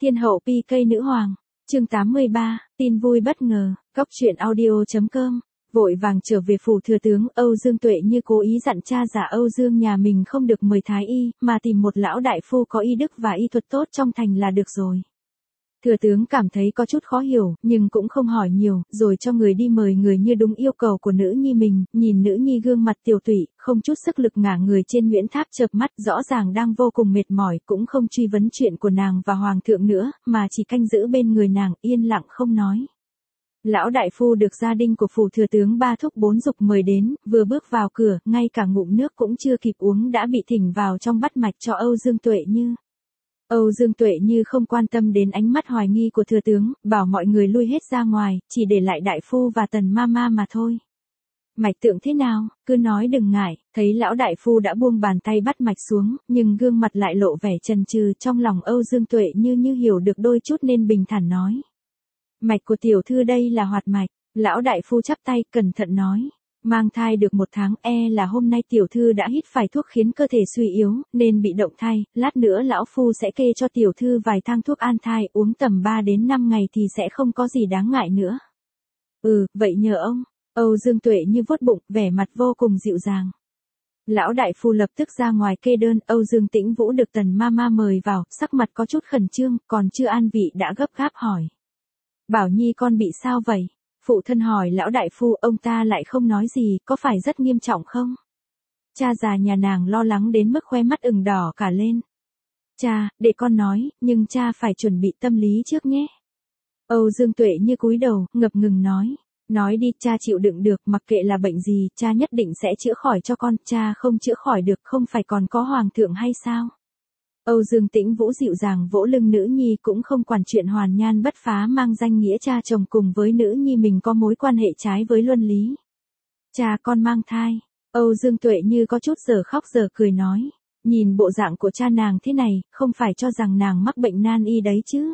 Thiên hậu PK nữ hoàng, chương 83, tin vui bất ngờ, góc truyện audio.com. Vội vàng trở về phủ thừa tướng, Âu Dương Tuệ như cố ý dặn cha già Âu Dương nhà mình không được mời thái y, mà tìm một lão đại phu có y đức và y thuật tốt trong thành là được rồi. Thừa tướng cảm thấy có chút khó hiểu, nhưng cũng không hỏi nhiều, rồi cho người đi mời người như đúng yêu cầu của nữ nhi mình, nhìn nữ nhi gương mặt tiều tụy, không chút sức lực ngả người trên Nguyễn Tháp chợp mắt, rõ ràng đang vô cùng mệt mỏi, cũng không truy vấn chuyện của nàng và hoàng thượng nữa, mà chỉ canh giữ bên người nàng, yên lặng không nói. Lão đại phu được gia đình của phủ thừa tướng ba thúc bốn giục mời đến, vừa bước vào cửa, ngay cả ngụm nước cũng chưa kịp uống đã bị thỉnh vào trong bắt mạch cho Âu Dương Tuệ Như. Âu Dương Tuệ Như không quan tâm đến ánh mắt hoài nghi của thừa tướng, bảo mọi người lui hết ra ngoài, chỉ để lại đại phu và Tần Mama mà thôi. Mạch tượng thế nào, cứ nói đừng ngại, thấy lão đại phu đã buông bàn tay bắt mạch xuống, nhưng gương mặt lại lộ vẻ chần chừ, trong lòng Âu Dương Tuệ Như hiểu được đôi chút nên bình thản nói. Mạch của tiểu thư đây là hoạt mạch, lão đại phu chắp tay, cẩn thận nói. Mang thai được 1 tháng, là hôm nay tiểu thư đã hít phải thuốc khiến cơ thể suy yếu, nên bị động thai, lát nữa lão phu sẽ kê cho tiểu thư vài thang thuốc an thai, uống tầm 3 đến 5 ngày thì sẽ không có gì đáng ngại nữa. Vậy nhờ ông. Âu Dương Tuệ Như vuốt bụng, vẻ mặt vô cùng dịu dàng. Lão đại phu lập tức ra ngoài kê đơn, Âu Dương Tĩnh Vũ được Tần Mama mời vào, sắc mặt có chút khẩn trương, còn chưa an vị đã gấp gáp hỏi. Bảo Nhi con bị sao vậy? Phụ thân hỏi lão đại phu, ông ta lại không nói gì, có phải rất nghiêm trọng không? Cha già nhà nàng lo lắng đến mức khoe mắt ửng đỏ cả lên. Cha, để con nói, nhưng cha phải chuẩn bị tâm lý trước nhé. Âu Dương Tuệ Như cúi đầu, ngập ngừng nói. Nói đi, cha chịu đựng được, mặc kệ là bệnh gì, cha nhất định sẽ chữa khỏi cho con, cha không chữa khỏi được không phải còn có hoàng thượng hay sao? Âu Dương Tĩnh Vũ dịu dàng vỗ lưng nữ nhi, cũng không quản chuyện Hoàn Nhan Bất Phá mang danh nghĩa cha chồng cùng với nữ nhi mình có mối quan hệ trái với luân lý. Cha con mang thai. Âu Dương Tuệ Như có chút giờ khóc giờ cười nói. Nhìn bộ dạng của cha nàng thế này, không phải cho rằng nàng mắc bệnh nan y đấy chứ.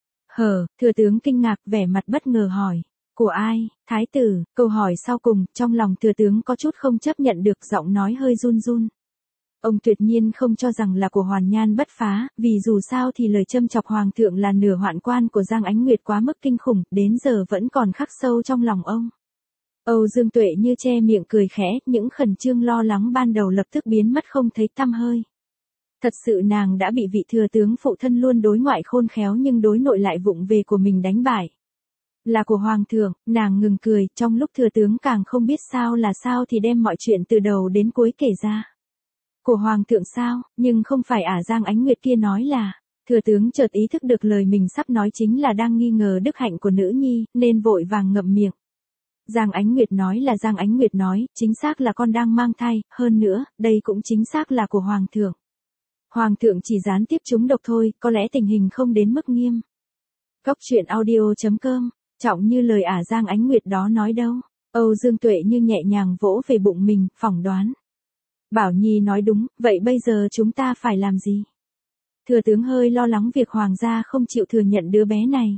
Thừa tướng kinh ngạc, vẻ mặt bất ngờ hỏi. Của ai, thái tử? Câu hỏi sau cùng, trong lòng thừa tướng có chút không chấp nhận được, giọng nói hơi run run. Ông tuyệt nhiên không cho rằng là của Hoàn Nhan Bất Phá, vì dù sao thì lời châm chọc hoàng thượng là nửa hoạn quan của Giang Ánh Nguyệt quá mức kinh khủng, đến giờ vẫn còn khắc sâu trong lòng ông. Âu Dương Tuệ Như che miệng cười khẽ, những khẩn trương lo lắng ban đầu lập tức biến mất không thấy tăm hơi. Thật sự nàng đã bị vị thừa tướng phụ thân luôn đối ngoại khôn khéo nhưng đối nội lại vụng về của mình đánh bại. Là của hoàng thượng, nàng ngừng cười, trong lúc thừa tướng càng không biết sao là sao thì đem mọi chuyện từ đầu đến cuối kể ra. Của hoàng thượng sao, nhưng không phải Giang Ánh Nguyệt kia nói là, thừa tướng chợt ý thức được lời mình sắp nói chính là đang nghi ngờ đức hạnh của nữ nhi, nên vội vàng ngậm miệng. Giang Ánh Nguyệt nói là Giang Ánh Nguyệt nói, chính xác là con đang mang thai, hơn nữa, đây cũng chính xác là của hoàng thượng. Hoàng thượng chỉ gián tiếp trúng độc thôi, có lẽ tình hình không đến mức nghiêm. Góc truyện audio.com, trọng như lời Giang Ánh Nguyệt đó nói đâu. Âu Dương Tuệ Như nhẹ nhàng vỗ về bụng mình, phỏng đoán. Bảo Nhi nói đúng, vậy bây giờ chúng ta phải làm gì? Thừa tướng hơi lo lắng việc hoàng gia không chịu thừa nhận đứa bé này.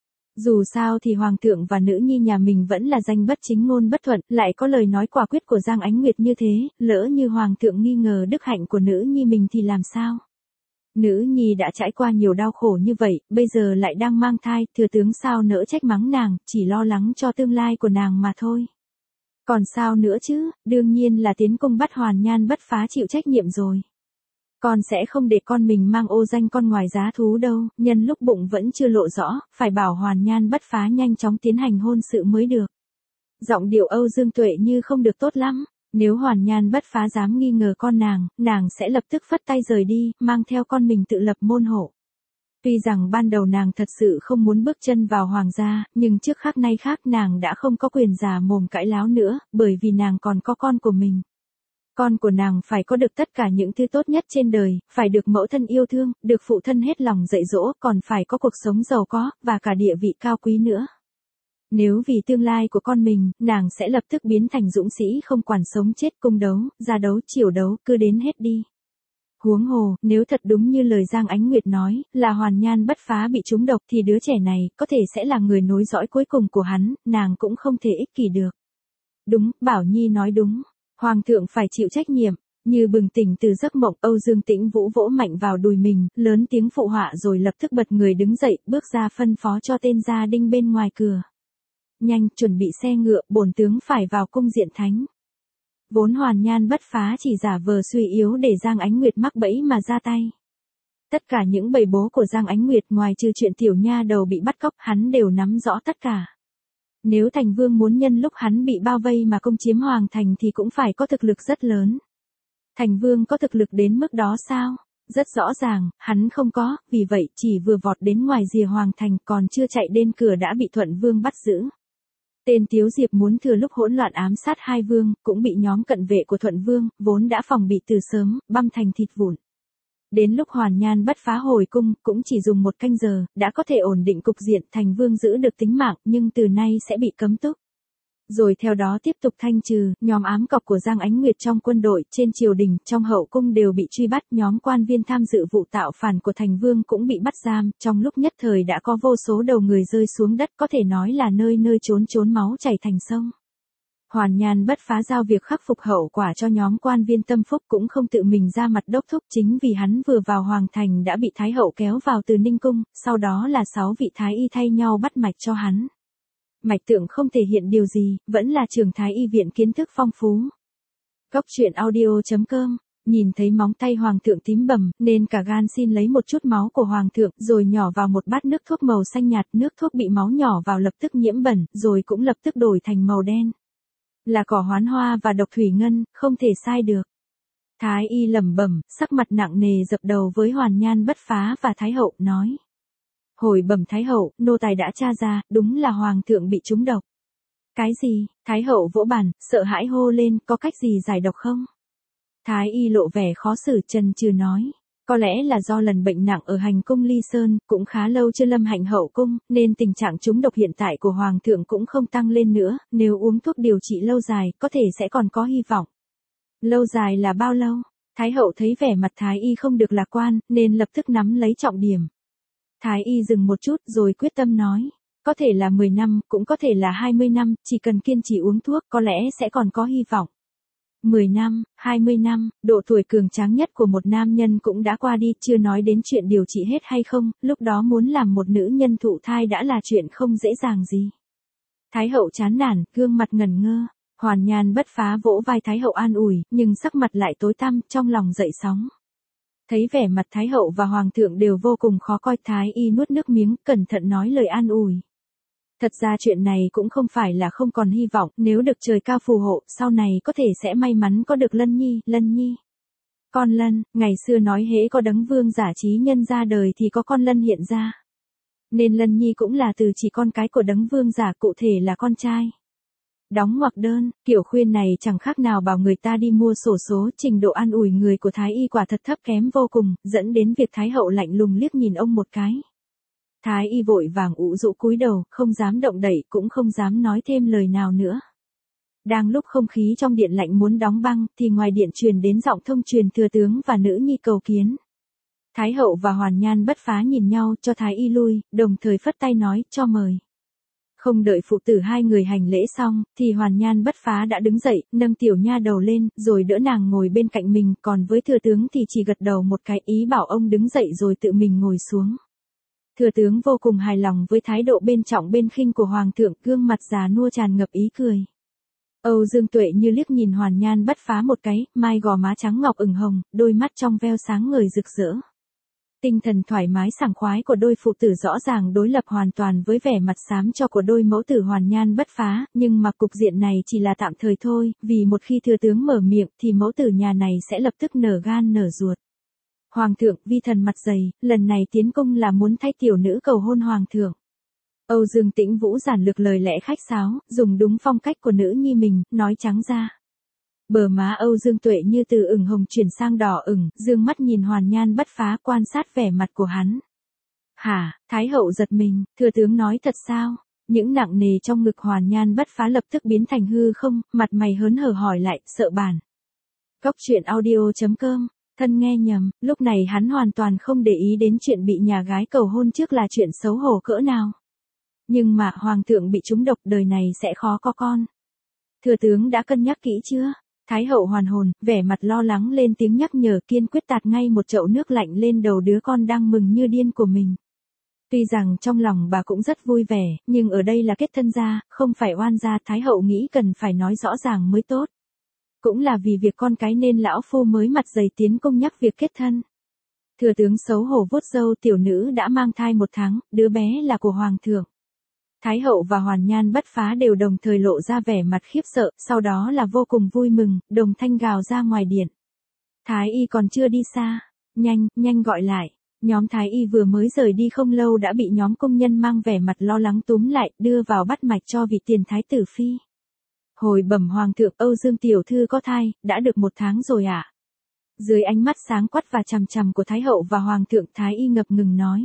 Dù sao thì hoàng thượng và nữ nhi nhà mình vẫn là danh bất chính ngôn bất thuận, lại có lời nói quả quyết của Giang Ánh Nguyệt như thế, lỡ như hoàng thượng nghi ngờ đức hạnh của nữ nhi mình thì làm sao? Nữ nhi đã trải qua nhiều đau khổ như vậy, bây giờ lại đang mang thai, thừa tướng sao nỡ trách mắng nàng, chỉ lo lắng cho tương lai của nàng mà thôi. Còn sao nữa chứ, đương nhiên là tiến cung bắt Hoàn Nhan Bất Phá chịu trách nhiệm rồi. Con sẽ không để con mình mang ô danh con ngoài giá thú đâu, nhân lúc bụng vẫn chưa lộ rõ, phải bảo Hoàn Nhan Bất Phá nhanh chóng tiến hành hôn sự mới được. Giọng điệu Âu Dương Tuệ Như không được tốt lắm, nếu Hoàn Nhan Bất Phá dám nghi ngờ con nàng sẽ lập tức phất tay rời đi, mang theo con mình tự lập môn hộ. Tuy rằng ban đầu nàng thật sự không muốn bước chân vào hoàng gia, nhưng trước khác nay khác nàng đã không có quyền già mồm cãi láo nữa, bởi vì nàng còn có con của mình. Con của nàng phải có được tất cả những thứ tốt nhất trên đời, phải được mẫu thân yêu thương, được phụ thân hết lòng dạy dỗ, còn phải có cuộc sống giàu có, và cả địa vị cao quý nữa. Nếu vì tương lai của con mình, nàng sẽ lập tức biến thành dũng sĩ không quản sống chết, cung đấu, ra đấu, chiều đấu, cứ đến hết đi. Huống hồ, nếu thật đúng như lời Giang Ánh Nguyệt nói, là Hoàn Nhan Bất Phá bị trúng độc thì đứa trẻ này, có thể sẽ là người nối dõi cuối cùng của hắn, nàng cũng không thể ích kỷ được. Đúng, Bảo Nhi nói đúng. Hoàng thượng phải chịu trách nhiệm. Như bừng tỉnh từ giấc mộng, Âu Dương Tĩnh Vũ vỗ mạnh vào đùi mình, lớn tiếng phụ họa rồi lập tức bật người đứng dậy, bước ra phân phó cho tên gia đinh bên ngoài cửa. Nhanh, chuẩn bị xe ngựa, bổn tướng phải vào cung diện thánh. Vốn Hoàn Nhan Bất Phá chỉ giả vờ suy yếu để Giang Ánh Nguyệt mắc bẫy mà ra tay. Tất cả những bầy bố của Giang Ánh Nguyệt ngoài trừ chuyện tiểu nha đầu bị bắt cóc, hắn đều nắm rõ tất cả. Nếu Thành Vương muốn nhân lúc hắn bị bao vây mà công chiếm Hoàng Thành thì cũng phải có thực lực rất lớn. Thành Vương có thực lực đến mức đó sao? Rất rõ ràng, hắn không có, vì vậy chỉ vừa vọt đến ngoài rìa Hoàng Thành còn chưa chạy đến cửa đã bị Thuận Vương bắt giữ. Tên Tiếu Diệp muốn thừa lúc hỗn loạn ám sát hai vương, cũng bị nhóm cận vệ của Thuận Vương, vốn đã phòng bị từ sớm, băm thành thịt vụn. Đến lúc Hoàn Nhan Bất Phá hồi cung, cũng chỉ dùng 1 canh giờ, đã có thể ổn định cục diện, Thành Vương giữ được tính mạng, nhưng từ nay sẽ bị cấm túc. Rồi theo đó tiếp tục thanh trừ, nhóm ám cọc của Giang Ánh Nguyệt trong quân đội, trên triều đình, trong hậu cung đều bị truy bắt, nhóm quan viên tham dự vụ tạo phản của Thành Vương cũng bị bắt giam, trong lúc nhất thời đã có vô số đầu người rơi xuống đất, có thể nói là nơi nơi trốn trốn máu chảy thành sông. Hoàn Nhan Bất Phá giao việc khắc phục hậu quả cho nhóm quan viên tâm phúc, cũng không tự mình ra mặt đốc thúc, chính vì hắn vừa vào Hoàng Thành đã bị Thái hậu kéo vào từ Ninh Cung, sau đó là 6 vị Thái y thay nhau bắt mạch cho hắn. Mạch tượng không thể hiện điều gì, vẫn là trường Thái y viện kiến thức phong phú. Cốc truyện audio.com, nhìn thấy móng tay Hoàng thượng tím bầm, nên cả gan xin lấy một chút máu của Hoàng thượng, rồi nhỏ vào một bát nước thuốc màu xanh nhạt, nước thuốc bị máu nhỏ vào lập tức nhiễm bẩn, rồi cũng lập tức đổi thành màu đen. Là cỏ hoán hoa và độc thủy ngân, không thể sai được. Thái y lẩm bẩm, sắc mặt nặng nề dập đầu với Hoàn Nhan Bất Phá và Thái hậu, nói. Hồi bẩm Thái hậu, nô tài đã tra ra, đúng là Hoàng thượng bị trúng độc. Cái gì? Thái hậu vỗ bàn, sợ hãi hô lên, có cách gì giải độc không? Thái y lộ vẻ khó xử, chần chừ nói. Có lẽ là do lần bệnh nặng ở hành cung Ly Sơn, cũng khá lâu chưa lâm hạnh hậu cung, nên tình trạng trúng độc hiện tại của Hoàng thượng cũng không tăng lên nữa, nếu uống thuốc điều trị lâu dài, có thể sẽ còn có hy vọng. Lâu dài là bao lâu? Thái hậu thấy vẻ mặt Thái y không được lạc quan, nên lập tức nắm lấy trọng điểm. Thái y dừng một chút rồi quyết tâm nói. Có thể là 10 năm, cũng có thể là 20 năm, chỉ cần kiên trì uống thuốc có lẽ sẽ còn có hy vọng. 10 năm, 20 năm, độ tuổi cường tráng nhất của một nam nhân cũng đã qua đi, chưa nói đến chuyện điều trị hết hay không, lúc đó muốn làm một nữ nhân thụ thai đã là chuyện không dễ dàng gì. Thái hậu chán nản, gương mặt ngẩn ngơ, Hoàn Nhan Bất Phá vỗ vai Thái hậu an ủi, nhưng sắc mặt lại tối tăm, trong lòng dậy sóng. Thấy vẻ mặt Thái hậu và Hoàng thượng đều vô cùng khó coi, Thái y nuốt nước miếng, cẩn thận nói lời an ủi. Thật ra chuyện này cũng không phải là không còn hy vọng, nếu được trời cao phù hộ, sau này có thể sẽ may mắn có được Lân Nhi. Con Lân, ngày xưa nói hễ có đấng vương giả trí nhân ra đời thì có con Lân hiện ra. Nên Lân Nhi cũng là từ chỉ con cái của đấng vương giả, cụ thể là con trai. Đóng ngoặc đơn, kiểu khuyên này chẳng khác nào bảo người ta đi mua xổ số, trình độ an ủi người của Thái y quả thật thấp kém vô cùng, dẫn đến việc Thái hậu lạnh lùng liếc nhìn ông một cái. Thái y vội vàng ụ rũ cúi đầu, không dám động đậy, cũng không dám nói thêm lời nào nữa. Đang lúc không khí trong điện lạnh muốn đóng băng, thì ngoài điện truyền đến giọng thông truyền thừa tướng và nữ nhi cầu kiến. Thái hậu và Hoàn Nhan Bất Phá nhìn nhau, cho Thái y lui, đồng thời phất tay nói, cho mời. Không đợi phụ tử hai người hành lễ xong, thì Hoàn Nhan Bất Phá đã đứng dậy, nâng tiểu nha đầu lên, rồi đỡ nàng ngồi bên cạnh mình, còn với thừa tướng thì chỉ gật đầu một cái, ý bảo ông đứng dậy rồi tự mình ngồi xuống. Thừa tướng vô cùng hài lòng với thái độ bên trọng bên khinh của Hoàng thượng, gương mặt già nua tràn ngập ý cười. Âu Dương Tuệ như liếc nhìn Hoàn Nhan Bất Phá một cái, mai gò má trắng ngọc ửng hồng, đôi mắt trong veo sáng ngời rực rỡ. Tinh thần thoải mái sảng khoái của đôi phụ tử rõ ràng đối lập hoàn toàn với vẻ mặt xám cho của đôi mẫu tử Hoàn Nhan Bất Phá, nhưng mà cục diện này chỉ là tạm thời thôi, vì một khi thừa tướng mở miệng thì mẫu tử nhà này sẽ lập tức nở gan nở ruột. Hoàng thượng, vi thần mặt dày, lần này tiến cung là muốn thay tiểu nữ cầu hôn Hoàng thượng. Âu Dương Tĩnh Vũ giản lược lời lẽ khách sáo, dùng đúng phong cách của nữ nhi mình, nói trắng ra. Bờ má Âu Dương Tuệ như từ ửng hồng chuyển sang đỏ ửng, dương mắt nhìn Hoàn Nhan Bất Phá, quan sát vẻ mặt của hắn. Hả? Thái hậu giật mình, thừa tướng nói thật sao? Những nặng nề trong ngực Hoàn Nhan Bất Phá lập tức biến thành hư không, mặt mày hớn hở hỏi lại, sợ bản. Cốc truyện audio.com, thân nghe nhầm, lúc này hắn hoàn toàn không để ý đến chuyện bị nhà gái cầu hôn trước là chuyện xấu hổ cỡ nào. Nhưng mà Hoàng thượng bị trúng độc, đời này sẽ khó có con. Thừa tướng đã cân nhắc kỹ chưa? Thái hậu hoàn hồn, vẻ mặt lo lắng lên tiếng nhắc nhở, kiên quyết tạt ngay một chậu nước lạnh lên đầu đứa con đang mừng như điên của mình. Tuy rằng trong lòng bà cũng rất vui vẻ, nhưng ở đây là kết thân gia, không phải oan gia, Thái hậu nghĩ cần phải nói rõ ràng mới tốt. Cũng là vì việc con cái nên lão phu mới mặt dày tiến công nhắc việc kết thân. Thừa tướng xấu hổ vuốt râu, tiểu nữ đã mang thai 1 tháng, đứa bé là của hoàng thượng. Thái hậu và Hoàn Nhan Bất Phá đều đồng thời lộ ra vẻ mặt khiếp sợ, sau đó là vô cùng vui mừng, đồng thanh gào ra ngoài điện. Thái y còn chưa đi xa, nhanh gọi lại. Nhóm Thái y vừa mới rời đi không lâu đã bị nhóm công nhân mang vẻ mặt lo lắng túm lại, đưa vào bắt mạch cho vị tiền thái tử phi. Hồi bẩm hoàng thượng, Âu Dương tiểu thư có thai, đã được 1 tháng rồi ạ. Dưới ánh mắt sáng quắc và chằm chằm của Thái hậu và hoàng thượng, Thái y ngập ngừng nói.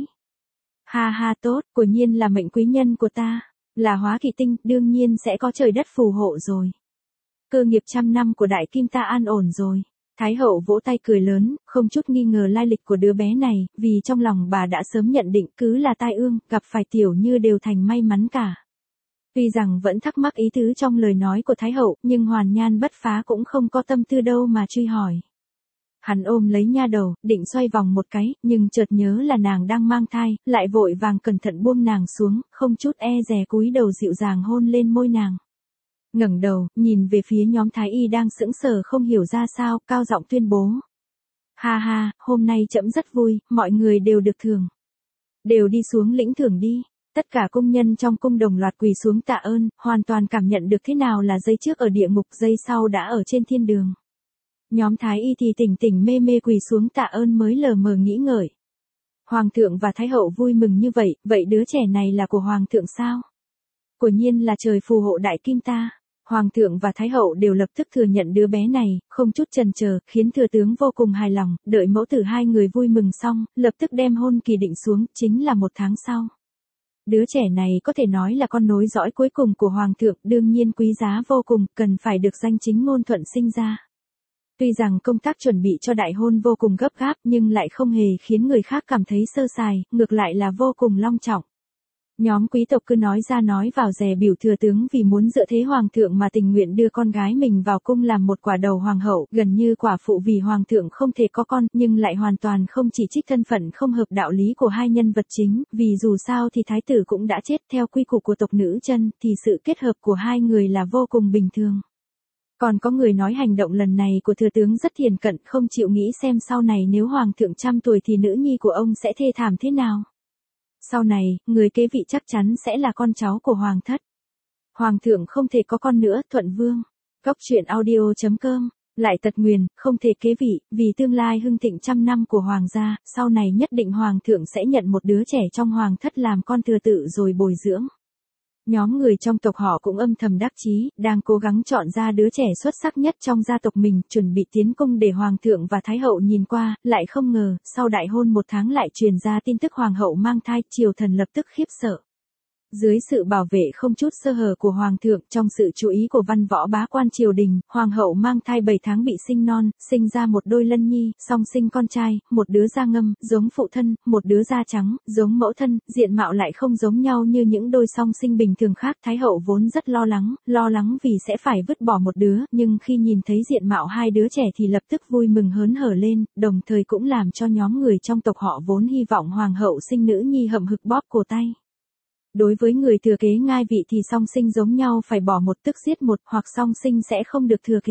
Ha ha, tốt, quả nhiên là mệnh quý nhân của ta, là Hóa Kỳ Tinh, đương nhiên sẽ có trời đất phù hộ rồi. Cơ nghiệp 100 năm của đại kim ta an ổn rồi. Thái hậu vỗ tay cười lớn, không chút nghi ngờ lai lịch của đứa bé này, vì trong lòng bà đã sớm nhận định cứ là tai ương, gặp phải tiểu như đều thành may mắn cả. Tuy rằng vẫn thắc mắc ý tứ trong lời nói của Thái hậu, nhưng Hoàn Nhan Bất Phá cũng không có tâm tư đâu mà truy hỏi. Hắn ôm lấy nha đầu, định xoay vòng một cái, nhưng chợt nhớ là nàng đang mang thai, lại vội vàng cẩn thận buông nàng xuống, không chút e dè cúi đầu dịu dàng hôn lên môi nàng. Ngẩng đầu, nhìn về phía nhóm Thái y đang sững sờ không hiểu ra sao, cao giọng tuyên bố. Ha ha, hôm nay trẫm rất vui, mọi người đều được thưởng. Đều đi xuống lĩnh thưởng đi. Tất cả công nhân trong cung đồng loạt quỳ xuống tạ ơn, hoàn toàn cảm nhận được thế nào là giây trước ở địa ngục, giây sau đã ở trên thiên đường. Nhóm Thái y thì tỉnh mê mê quỳ xuống tạ ơn mới lờ mờ nghĩ ngợi. Hoàng thượng và Thái hậu vui mừng như vậy, vậy đứa trẻ này là của Hoàng thượng sao? Quả nhiên là trời phù hộ đại kim ta. Hoàng thượng và Thái hậu đều lập tức thừa nhận đứa bé này, không chút chần chờ, khiến thừa tướng vô cùng hài lòng, đợi mẫu tử hai người vui mừng xong, lập tức đem hôn kỳ định xuống, chính là 1 tháng sau. Đứa trẻ này có thể nói là con nối dõi cuối cùng của Hoàng thượng, đương nhiên quý giá vô cùng, cần phải được danh chính ngôn thuận sinh ra. Tuy rằng công tác chuẩn bị cho đại hôn vô cùng gấp gáp nhưng lại không hề khiến người khác cảm thấy sơ sài, ngược lại là vô cùng long trọng. Nhóm quý tộc cứ nói ra nói vào dè biểu thừa tướng vì muốn dựa thế hoàng thượng mà tình nguyện đưa con gái mình vào cung làm một quả đầu hoàng hậu, gần như quả phụ vì hoàng thượng không thể có con, nhưng lại hoàn toàn không chỉ trích thân phận không hợp đạo lý của hai nhân vật chính, vì dù sao thì thái tử cũng đã chết, theo quy củ của tộc nữ chân, thì sự kết hợp của hai người là vô cùng bình thường. Còn có người nói hành động lần này của thừa tướng rất thiền cận, không chịu nghĩ xem sau này nếu hoàng thượng 100 tuổi thì nữ nhi của ông sẽ thê thảm thế nào. Sau này, người kế vị chắc chắn sẽ là con cháu của hoàng thất. Hoàng thượng không thể có con nữa, thuận vương. Góc truyện audio.com. Lại tật nguyền, không thể kế vị, vì tương lai hưng thịnh 100 năm của hoàng gia, sau này nhất định hoàng thượng sẽ nhận một đứa trẻ trong hoàng thất làm con thừa tự rồi bồi dưỡng. Nhóm người trong tộc họ cũng âm thầm đắc chí, đang cố gắng chọn ra đứa trẻ xuất sắc nhất trong gia tộc mình, chuẩn bị tiến cung để hoàng thượng và thái hậu nhìn qua, lại không ngờ, sau đại hôn 1 tháng lại truyền ra tin tức hoàng hậu mang thai, triều thần lập tức khiếp sợ. Dưới sự bảo vệ không chút sơ hở của hoàng thượng, trong sự chú ý của văn võ bá quan triều đình, hoàng hậu mang thai 7 tháng bị sinh non, sinh ra một đôi lân nhi, song sinh con trai, một đứa da ngâm, giống phụ thân, một đứa da trắng, giống mẫu thân, diện mạo lại không giống nhau như những đôi song sinh bình thường khác. Thái hậu vốn rất lo lắng vì sẽ phải vứt bỏ một đứa, nhưng khi nhìn thấy diện mạo hai đứa trẻ thì lập tức vui mừng hớn hở lên, đồng thời cũng làm cho nhóm người trong tộc họ vốn hy vọng hoàng hậu sinh nữ nhi hậm hực bóp cổ tay. Đối với người thừa kế ngai vị thì song sinh giống nhau phải bỏ một tức giết một, hoặc song sinh sẽ không được thừa kế.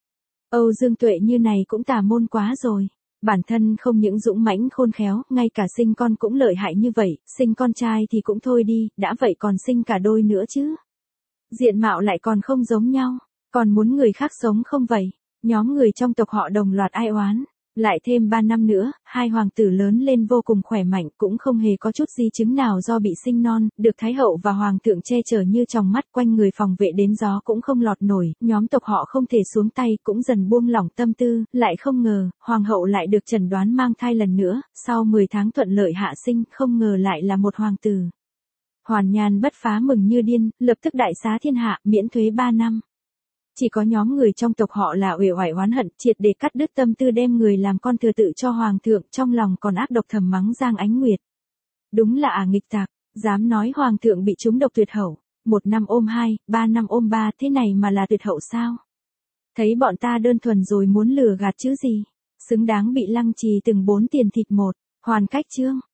Âu Dương Tuệ như này cũng tà môn quá rồi. Bản thân không những dũng mãnh khôn khéo, ngay cả sinh con cũng lợi hại như vậy, sinh con trai thì cũng thôi đi, đã vậy còn sinh cả đôi nữa chứ. Diện mạo lại còn không giống nhau, còn muốn người khác sống không vậy? Nhóm người trong tộc họ đồng loạt ai oán. Lại thêm 3 năm nữa, hai hoàng tử lớn lên vô cùng khỏe mạnh, cũng không hề có chút di chứng nào do bị sinh non, được thái hậu và hoàng thượng che chở như trong mắt, quanh người phòng vệ đến gió cũng không lọt nổi, nhóm tộc họ không thể xuống tay, cũng dần buông lỏng tâm tư, lại không ngờ, hoàng hậu lại được chẩn đoán mang thai lần nữa, sau 10 tháng thuận lợi hạ sinh, không ngờ lại là một hoàng tử. Hoàn Nhan Bất Phá mừng như điên, lập tức đại xá thiên hạ, miễn thuế 3 năm. Chỉ có nhóm người trong tộc họ là uể oải oán hận, triệt để cắt đứt tâm tư đem người làm con thừa tự cho hoàng thượng, trong lòng còn ác độc thầm mắng Giang Ánh Nguyệt. Đúng là nghịch tạc, dám nói hoàng thượng bị trúng độc tuyệt hậu, 1 năm ôm 2, 3 năm ôm 3, thế này mà là tuyệt hậu sao? Thấy bọn ta đơn thuần rồi muốn lừa gạt chứ gì. Xứng đáng bị lăng trì từng 4 tiền thịt một. Hoàn cách chương.